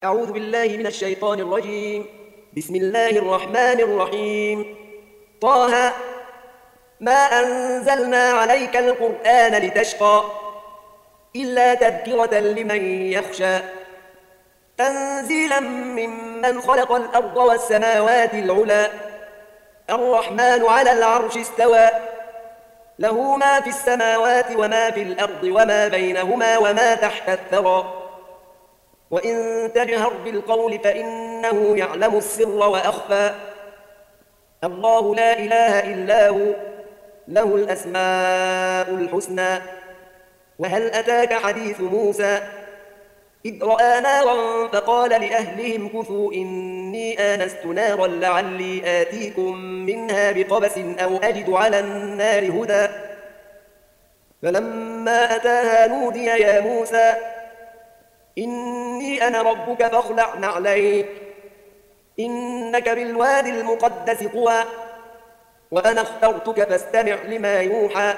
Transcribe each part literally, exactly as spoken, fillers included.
أعوذ بالله من الشيطان الرجيم. بسم الله الرحمن الرحيم. طه ما أنزلنا عليك القرآن لتشقى إلا تذكرة لمن يخشى تنزيلا ممن خلق الأرض والسماوات العلى الرحمن على العرش استوى له ما في السماوات وما في الأرض وما بينهما وما تحت الثرى وإن تجهر بالقول فإنه يعلم السر وأخفى الله لا إله إلا هو له الأسماء الحسنى. وهل أتاك حديث موسى إذ رأى نارا فقال لأهلهم كثوا إني آنست نارا لعلي آتيكم منها بقبس أو أجد على النار هدى فلما أتاها نودي يا موسى إني أنا ربك فاخلع نعليك إنك بالوادي المقدس طوى وأنا اخترتك فاستمع لما يوحى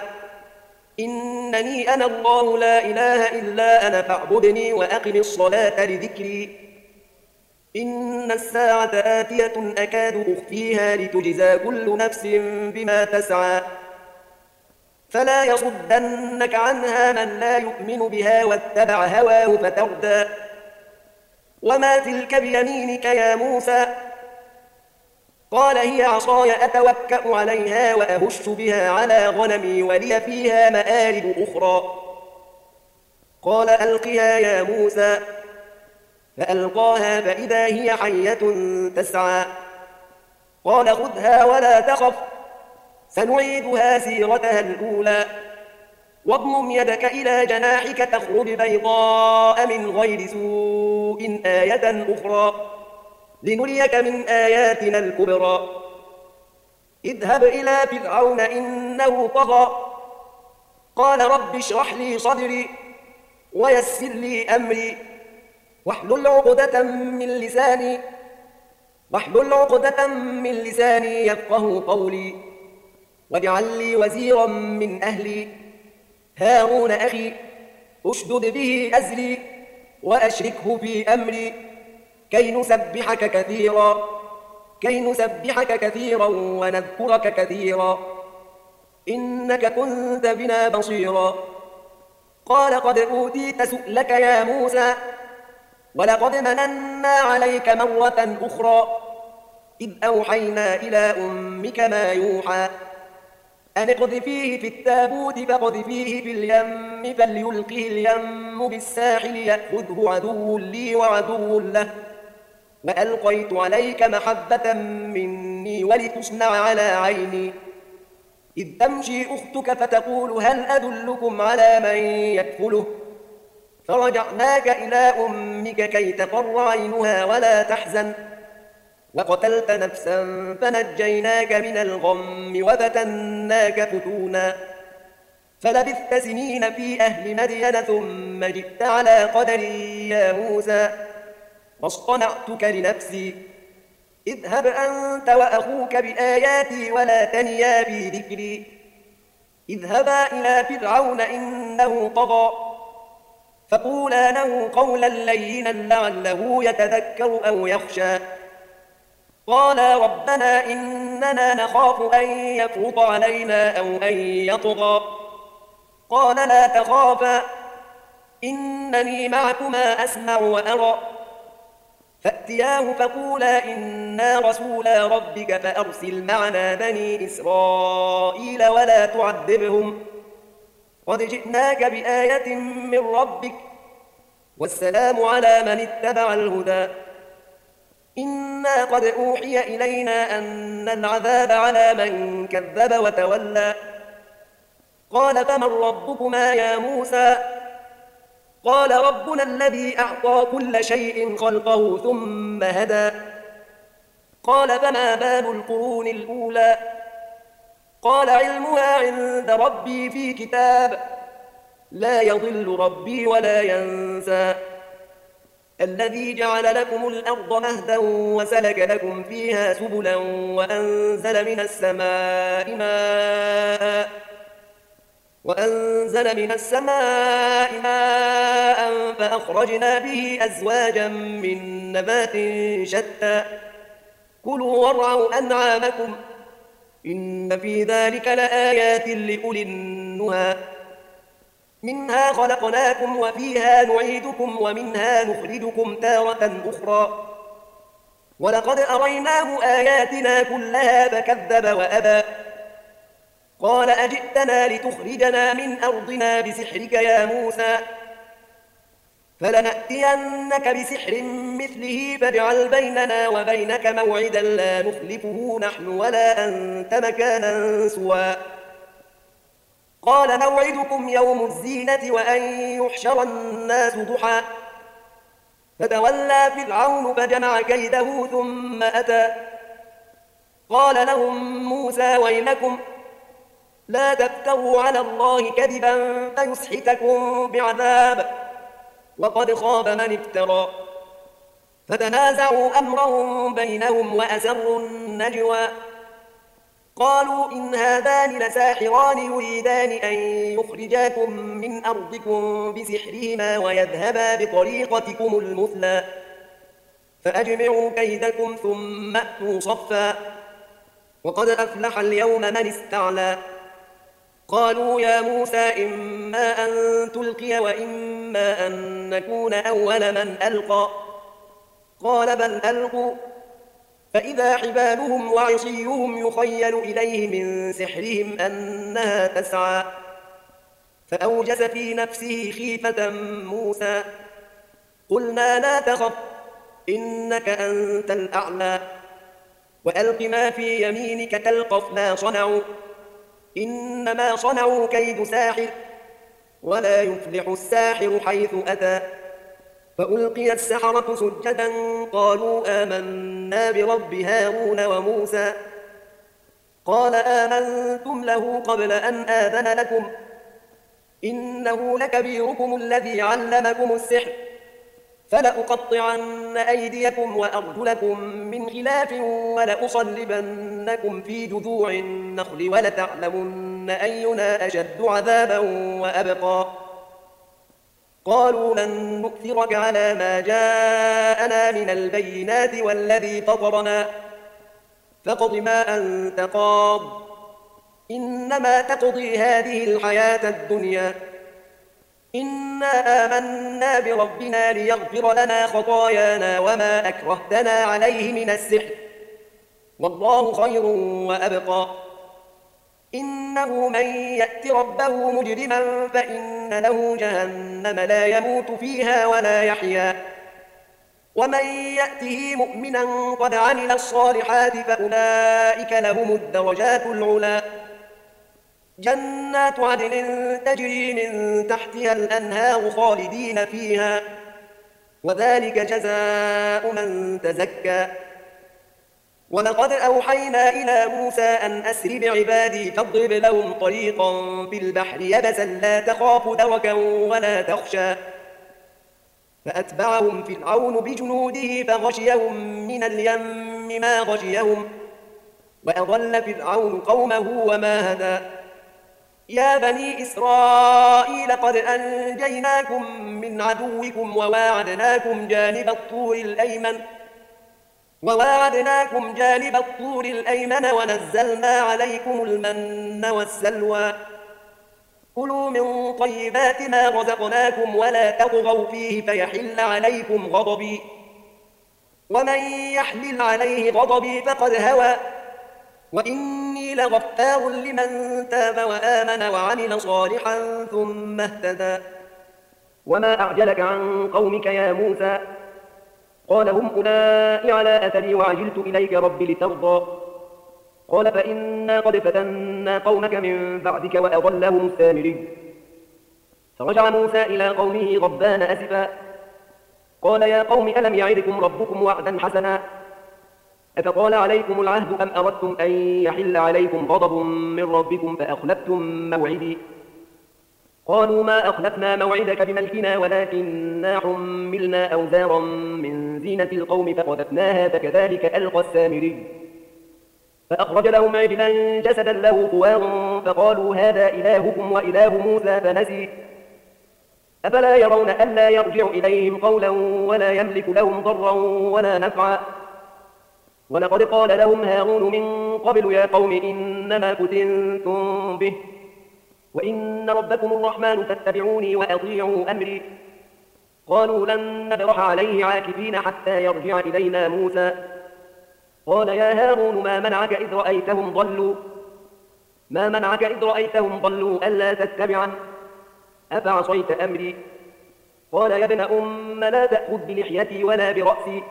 إنني أنا الله لا إله إلا أنا فاعبدني وأقم الصلاة لذكري إن الساعة آتية أكاد أخفيها لتجزى كل نفس بما تسعى فلا يصدنك عنها من لا يؤمن بها واتبع هواه فتردى وما تلك بيمينك يا موسى قال هي عصاي أتوكأ عليها وأهش بها على غنمي ولي فيها مآرب أخرى قال ألقها يا موسى فألقاها فإذا هي حية تسعى قال خذها ولا تخف سنعيدها سيرتها الأولى واضمم يدك إلى جناحك تخرج بيضاء من غير سوء آية أخرى لنريك من آياتنا الكبرى اذهب إلى فرعون إنه طغى قال رب اشرح لي صدري ويسر لي أمري واحلل عقدة من لساني واحلل عقدة من لساني يفقه قولي واجعل لي وزيرا من أهلي هارون أخي أشدد به أزري وأشركه في أمري كي نسبحك كثيرا كي نسبحك كثيرا ونذكرك كثيرا إنك كنت بنا بصيرا قال قد أوتيت سؤلك يا موسى ولقد مننا عليك مرة أخرى إذ أوحينا إلى أمك ما يوحى أن اقذفيه في التابوت فاقذفيه في اليم فليلقه اليم بالساحل يأخذه عدو لي وعدو له وألقيت عليك محبة مني ولتصنع على عيني إذ تمشي أختك فتقول هل أدلكم على من يكفله فرجعناك إلى أمك كي تقر عينها ولا تحزن وقتلت نفسا فنجيناك من الغم وفتناك فتونا فلبثت سنين في أهل مدين ثم جئت على قدري يا موسى واصطنعتك لنفسي اذهب أنت وأخوك بآياتي ولا تنيا في ذكري اذهبا إلى فرعون إنه طغى فقولا له قولا لينا لعله يتذكر أو يخشى قالا ربنا إننا نخاف أن يفرط علينا أو أن يطغى قال لا تخافا إنني معكما أسمع وأرى فأتياه فقولا إنا رسولا ربك فأرسل معنا بني إسرائيل ولا تعذبهم قد جئناك بآية من ربك والسلام على من اتبع الهدى إنا قد أوحي إلينا أن العذاب على من كذب وتولى قال فمن ربكما يا موسى قال ربنا الذي أعطى كل شيء خلقه ثم هدى قال فما بال القرون الأولى قال علمها عند ربي في كتاب لا يضل ربي ولا ينسى الذي جعل لكم الأرض مهدا وسلك لكم فيها سبلا وأنزل من السماء ماء وأنزل من السماء ماء فأخرجنا به أزواجا من نبات شتى كلوا وارعوا أنعامكم إن في ذلك لآيات لأولي النهى منها خلقناكم وفيها نعيدكم ومنها نخرجكم تارة أخرى ولقد أريناه آياتنا كلها فكذب وأبى قال أجئتنا لتخرجنا من أرضنا بسحرك يا موسى فلنأتينك بسحر مثله فاجعل بيننا وبينك موعدا لا نخلفه نحن ولا أنت مكانا سوى قال موعدكم يوم الزينة وأن يحشر الناس ضحى فتولى فرعون فجمع كيده ثم أتى قال لهم موسى ويلكم لا تفتروا على الله كذبا فيسحتكم بعذاب وقد خاب من افترى فتنازعوا أمرهم بينهم وأسروا النجوى قالوا إن هذان لساحران يريدان أن يخرجاكم من أرضكم بسحرهما ويذهبا بطريقتكم المثلى فأجمعوا كيدكم ثم أتوا صفا وقد أفلح اليوم من استعلى قالوا يا موسى إما أن تلقي وإما أن نكون أول من ألقى قال بل ألقوا فإذا حبالهم وعصيهم يخيل إليه من سحرهم أنها تسعى فأوجس في نفسه خيفة موسى قلنا لا تخف إنك أنت الأعلى وألق ما في يمينك تلقف ما صنعوا إنما صنعوا كيد ساحر ولا يفلح الساحر حيث أتى فألقي السحرة سجدا قالوا آمنا برب هارون وموسى قال آمنتم له قبل أن آذن لكم إنه لكبيركم الذي علمكم السحر فلأقطعن أيديكم وأرجلكم من خلاف ولأصلبنكم في جذوع النخل ولتعلمن أينا أشد عذابا وأبقى قالوا لن نؤثرك على ما جاءنا من البينات والذي فطرنا فاقض ما أنت قاض إنما تقضي هذه الحياة الدنيا إنا آمنا بربنا ليغفر لنا خطايانا وما أكرهتنا عليه من السحر والله خير وأبقى إنه من يأت ربه مجرما فإن له جهنم لا يموت فيها ولا يحيا ومن يأته مؤمنا قد عمل الصالحات فأولئك لهم الدرجات العلى جنات عدن تجري من تحتها الأنهار خالدين فيها وذلك جزاء من تزكى ولقد أوحينا إلى موسى أن أسر بعبادي فاضرب لهم طريقا في البحر يبسا لا تخاف دركا ولا تخشى فأتبعهم فرعون بجنوده فغشيهم من اليم ما غشيهم وأضل فرعون قومه وما هدى يا بني إسرائيل قد أنجيناكم من عدوكم وواعدناكم جانب الطور الأيمن وواعدناكم جانب الطور الأيمن ونزلنا عليكم المن والسلوى كلوا من طيبات ما رزقناكم ولا تطغوا فيه فيحل عليكم غضبي ومن يحلل عليه غضبي فقد هوى وإني لغفار لمن تاب وآمن وعمل صالحا ثم اهتدى وما أعجلك عن قومك يا موسى قال هم أولئك على أثري وعجلت إليك رب لترضى قال فإنا قد فتنا قومك من بعدك وأضلهم السامري فرجع موسى إلى قومه غضبان أسفا قال يا قوم ألم يعدكم ربكم وعدا حسنا أفطال عليكم العهد أم أردتم أن يحل عليكم غضب من ربكم فأخلفتم موعدي قالوا ما أخلفنا موعدك بملكنا ولكننا حملنا أوزارا من زينة القوم فقذفناها فكذلك ألقى السامري فأخرج لهم عجلا جسدا له خوار فقالوا هذا إلهكم وإله موسى فنسي أفلا يرون ألا يرجع إليهم قولا ولا يملك لهم ضرا ولا نفعا ولقد قال لهم هارون من قبل يا قوم إنما فتنتم به وإن ربكم الرحمن فاتبعوني وأطيعوا أمري قالوا لن نبرح عليه عاكفين حتى يرجع إلينا موسى قال يا هارون ما منعك إذ رأيتهم ضلوا ما منعك إذ رأيتهم ضلوا ألا تتبعن أفعصيت أمري قال يا ابن أم لا تأخذ بلحيتي ولا برأسي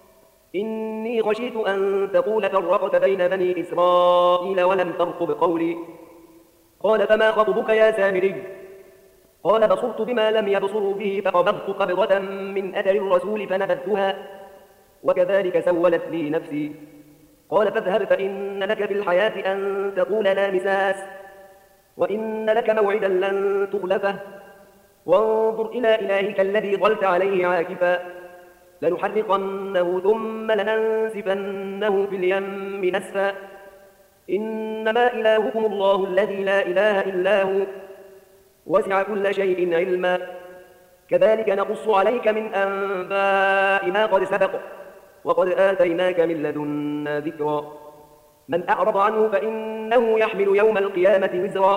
إني خشيت أن تقول فرقت بين بني إسرائيل ولم ترقب قولي قال فما خطبك يا سامري قال بصرت بما لم يبصروا به فقبضت قبضة من أثر الرسول فنبذتها وكذلك سولت لي نفسي قال فاذهب فإن لك في الحياة أن تقول لا مساس وإن لك موعدا لن تخلفه وانظر إلى إلهك الذي ظلت عليه عاكفا لنحرقنه ثم لننسفنه في اليم نسفا إنما إلهكم الله الذي لا إله إلا هو وسع كل شيء علما كذلك نقص عليك من أنباء ما قد سبق وقد آتيناك من لدنا ذكرا من أعرض عنه فإنه يحمل يوم القيامة وزرا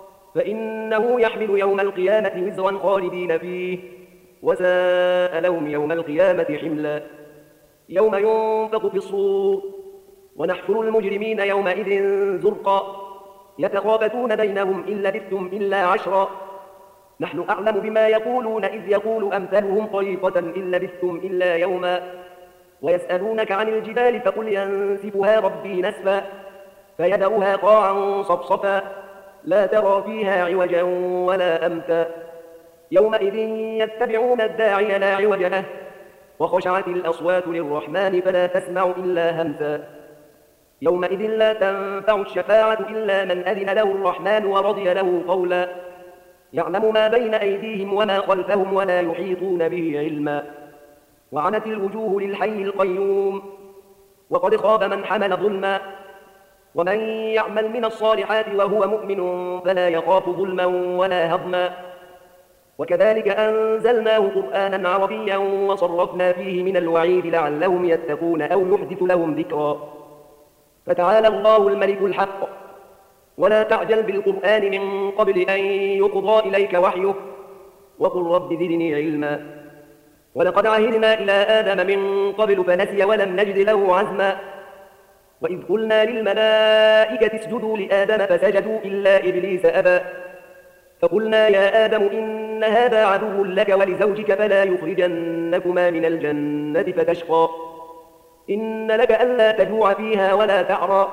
فإنه يحمل يوم القيامة وزرا خالدين فيه وساء لهم يوم القيامة حملا يوم ينفخ في الصور ونحشر المجرمين يومئذ زرقا يتخافتون بينهم إن لبثتم إلا عشرا نحن أعلم بما يقولون إذ يقول أمثلهم طريقة إن لبثتم إلا يوما ويسألونك عن الجبال فقل ينسفها ربي نسفا فيذرها قاعا صفصفا لا ترى فيها عوجا ولا أمتا يومئذ يتبعون الداعي لا عوج له وخشعت الأصوات للرحمن فلا تسمع إلا همسا يومئذ لا تنفع الشفاعة إلا من أذن له الرحمن ورضي له قولا يعلم ما بين أيديهم وما خلفهم ولا يحيطون به علما وعنت الوجوه للحي القيوم وقد خاب من حمل ظلما ومن يعمل من الصالحات وهو مؤمن فلا يخاف ظلما ولا هضما وكذلك أنزلناه قرآنا عربيا وصرفنا فيه من الوعيد لعلهم يتقون أو يحدث لهم ذكرا فتعالى الله الملك الحق ولا تعجل بالقرآن من قبل أن يقضى إليك وحيه وقل رب زدني علما ولقد عهدنا إلى آدم من قبل فنسي ولم نجد له عزما وإذ قلنا للملائكة اسجدوا لآدم فسجدوا إلا إبليس أبى فقلنا يا آدم إن هذا عدو لك ولزوجك فلا يخرجنكما من الجنة فتشقى إن لك ألا تجوع فيها ولا تعرى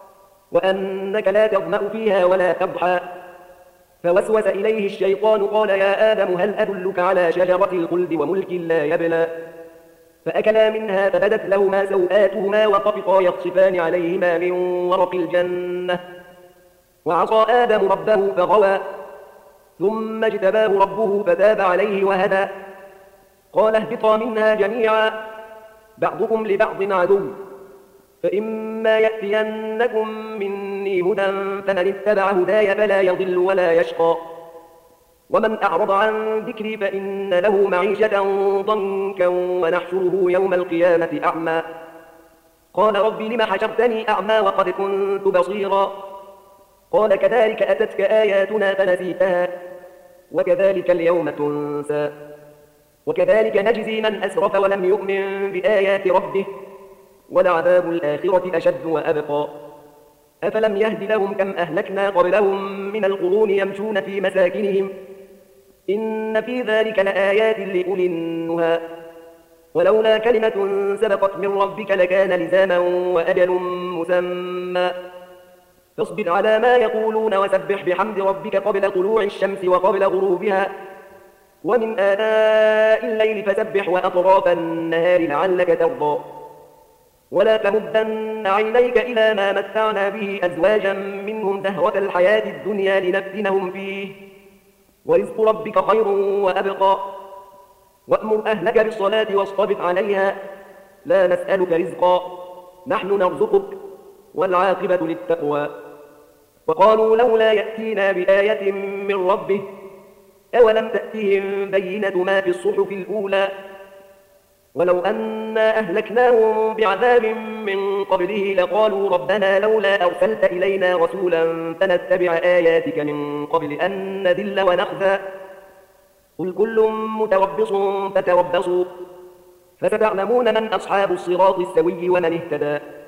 وأنك لا تظمأ فيها ولا تضحى فوسوس إليه الشيطان قال يا آدم هل أدلك على شجرة الخلد وملك لا يبلى فأكلا منها فبدت لهما سوآتهما وطفقا يخصفان عليهما من ورق الجنة وعصى آدم ربه فغوى ثم اجتباه ربه فتاب عليه وهدى قال اهبطا منها جميعا بعضكم لبعض عدو فإما يأتينكم مني هدى فمن اتبع هداي فلا يضل ولا يشقى ومن أعرض عن ذكري فإن له معيشة ضنكا ونحشره يوم القيامة أعمى قال رب لم حشرتني أعمى وقد كنت بصيرا قال كذلك أتتك آياتنا فنسيتها وكذلك اليوم تنسى وكذلك نجزي من أسرف ولم يؤمن بآيات ربه ولعذاب الآخرة أشد وأبقى أفلم يهد لهم كم أهلكنا قبلهم من القرون يمشون في مساكنهم إن في ذلك لآيات لأولي النهى ولولا كلمة سبقت من ربك لكان لزاما وأجل مسمى فاصبر على ما يقولون وسبح بحمد ربك قبل طلوع الشمس وقبل غروبها ومن آناء الليل فسبح وأطراف النهار لعلك ترضى ولا تمدن عينيك إلى ما متعنا به أزواجا منهم زهرة الحياة الدنيا لنفتنهم فيه ورزق ربك خير وأبقى وأمر أهلك بالصلاة واصطبر عليها لا نسألك رزقا نحن نرزقك والعاقبة للتقوى. وقالوا لولا يأتينا بآية من ربه أولم تأتهم بينة ما في الصحف الأولى ولو أنا أهلكناهم بعذاب من قبله لقالوا ربنا لولا أرسلت إلينا رسولا فنتبع آياتك من قبل أن نذل ونخزى قل كل متربص فتربصوا فستعلمون من أصحاب الصراط السوي ومن اهتدى.